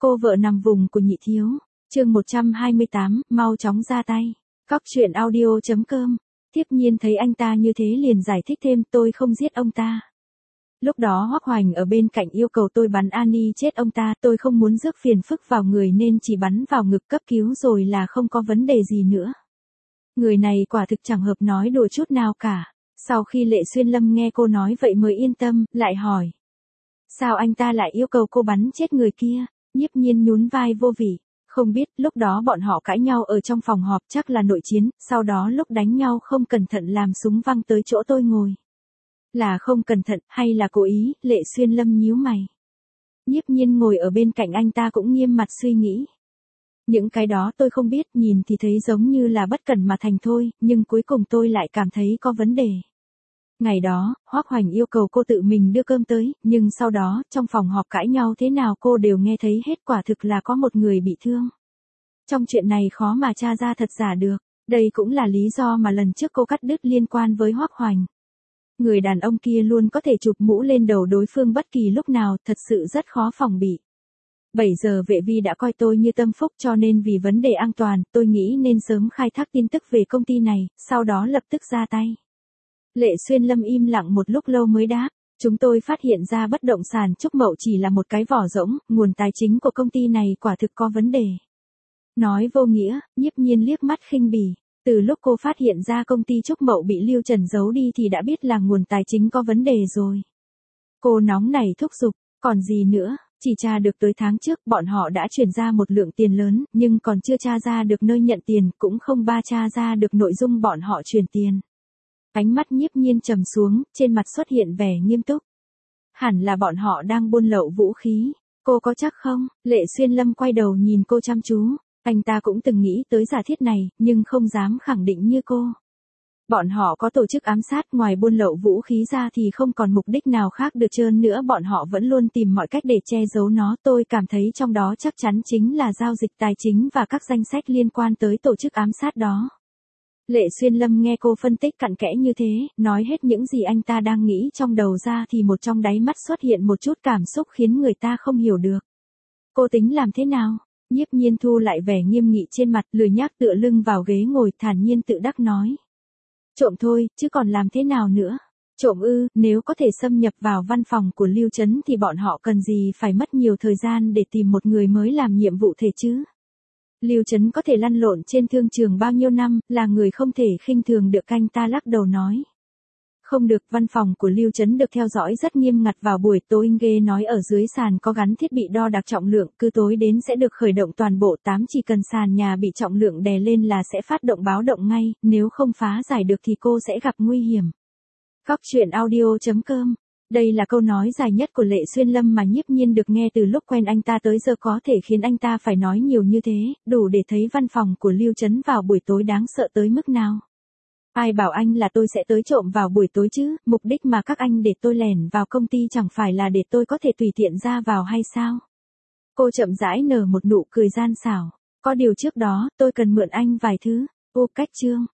Cô vợ nằm vùng của nhị thiếu. Chương 128, mau chóng ra tay. Cóc truyện audio.com. Tiếp nhiên thấy anh ta như thế liền giải thích thêm, tôi không giết ông ta. Lúc đó Hoắc Hoành ở bên cạnh yêu cầu tôi bắn Ani chết ông ta, tôi không muốn rước phiền phức vào người nên chỉ bắn vào ngực cấp cứu rồi là không có vấn đề gì nữa. Người này quả thực chẳng hợp nói đùa chút nào cả. Sau khi Lệ Xuyên Lâm nghe cô nói vậy mới yên tâm, lại hỏi. Sao anh ta lại yêu cầu cô bắn chết người kia? Nhiếp nhiên nhún vai vô vị. Không biết, lúc đó bọn họ cãi nhau ở trong phòng họp chắc là nội chiến, sau đó lúc đánh nhau không cẩn thận làm súng văng tới chỗ tôi ngồi. Là không cẩn thận hay là cố ý? Lệ Xuyên Lâm nhíu mày. Nhiếp nhiên ngồi ở bên cạnh anh ta cũng nghiêm mặt suy nghĩ. Những cái đó tôi không biết, nhìn thì thấy giống như là bất cẩn mà thành thôi, nhưng cuối cùng tôi lại cảm thấy có vấn đề. Ngày đó, Hoắc Hoành yêu cầu cô tự mình đưa cơm tới, nhưng sau đó, trong phòng họp cãi nhau thế nào cô đều nghe thấy hết, quả thực là có một người bị thương. Trong chuyện này khó mà tra ra thật giả được, đây cũng là lý do mà lần trước cô cắt đứt liên quan với Hoắc Hoành. Người đàn ông kia luôn có thể chụp mũ lên đầu đối phương bất kỳ lúc nào, thật sự rất khó phòng bị. 7 giờ vệ vi đã coi tôi như tâm phúc cho nên vì vấn đề an toàn, tôi nghĩ nên sớm khai thác tin tức về công ty này, sau đó lập tức ra tay. Lệ Xuyên Lâm im lặng một lúc lâu mới đáp, chúng tôi phát hiện ra bất động sản Trúc Mậu chỉ là một cái vỏ rỗng, nguồn tài chính của công ty này quả thực có vấn đề. Nói vô nghĩa, Nhiếp nhiên liếc mắt khinh bỉ, từ lúc cô phát hiện ra công ty Trúc Mậu bị Lưu Trần giấu đi thì đã biết là nguồn tài chính có vấn đề rồi. Cô nóng nảy thúc giục, còn gì nữa, chỉ tra được tới tháng trước bọn họ đã chuyển ra một lượng tiền lớn, nhưng còn chưa tra ra được nơi nhận tiền, cũng không tra ra được nội dung bọn họ chuyển tiền. Ánh mắt Nhiếp nhiên trầm xuống, trên mặt xuất hiện vẻ nghiêm túc. Hẳn là bọn họ đang buôn lậu vũ khí, cô có chắc không? Lệ Xuyên Lâm quay đầu nhìn cô chăm chú, anh ta cũng từng nghĩ tới giả thiết này, nhưng không dám khẳng định như cô. Bọn họ có tổ chức ám sát, ngoài buôn lậu vũ khí ra thì không còn mục đích nào khác được trơn nữa, bọn họ vẫn luôn tìm mọi cách để che giấu nó, tôi cảm thấy trong đó chắc chắn chính là giao dịch tài chính và các danh sách liên quan tới tổ chức ám sát đó. Lệ Xuyên Lâm nghe cô phân tích cặn kẽ như thế, nói hết những gì anh ta đang nghĩ trong đầu ra thì một trong đáy mắt xuất hiện một chút cảm xúc khiến người ta không hiểu được. Cô tính làm thế nào? Nhiếp nhiên thu lại vẻ nghiêm nghị trên mặt, lười nhác tựa lưng vào ghế ngồi, thản nhiên tự đắc nói. Trộm thôi, chứ còn làm thế nào nữa? Trộm ư? Nếu có thể xâm nhập vào văn phòng của Lưu Trấn thì bọn họ cần gì phải mất nhiều thời gian để tìm một người mới làm nhiệm vụ thể chứ? Lưu Trấn có thể lăn lộn trên thương trường bao nhiêu năm, là người không thể khinh thường được, anh ta lắc đầu nói. Không được, văn phòng của Lưu Trấn được theo dõi rất nghiêm ngặt, vào buổi tối Ghê nói ở dưới sàn có gắn thiết bị đo đạc trọng lượng, cứ tối đến sẽ được khởi động toàn bộ 8, chỉ cần sàn nhà bị trọng lượng đè lên là sẽ phát động báo động ngay, nếu không phá giải được thì cô sẽ gặp nguy hiểm. Cóc truyện audio.com. Đây là câu nói dài nhất của Lệ Xuyên Lâm mà Nhiếp nhiên được nghe từ lúc quen anh ta tới giờ, có thể khiến anh ta phải nói nhiều như thế, đủ để thấy văn phòng của Lưu Trấn vào buổi tối đáng sợ tới mức nào. Ai bảo anh là tôi sẽ tới trộm vào buổi tối chứ, mục đích mà các anh để tôi lẻn vào công ty chẳng phải là để tôi có thể tùy tiện ra vào hay sao? Cô chậm rãi nở một nụ cười gian xảo, có điều trước đó, tôi cần mượn anh vài thứ. Ô cách chương.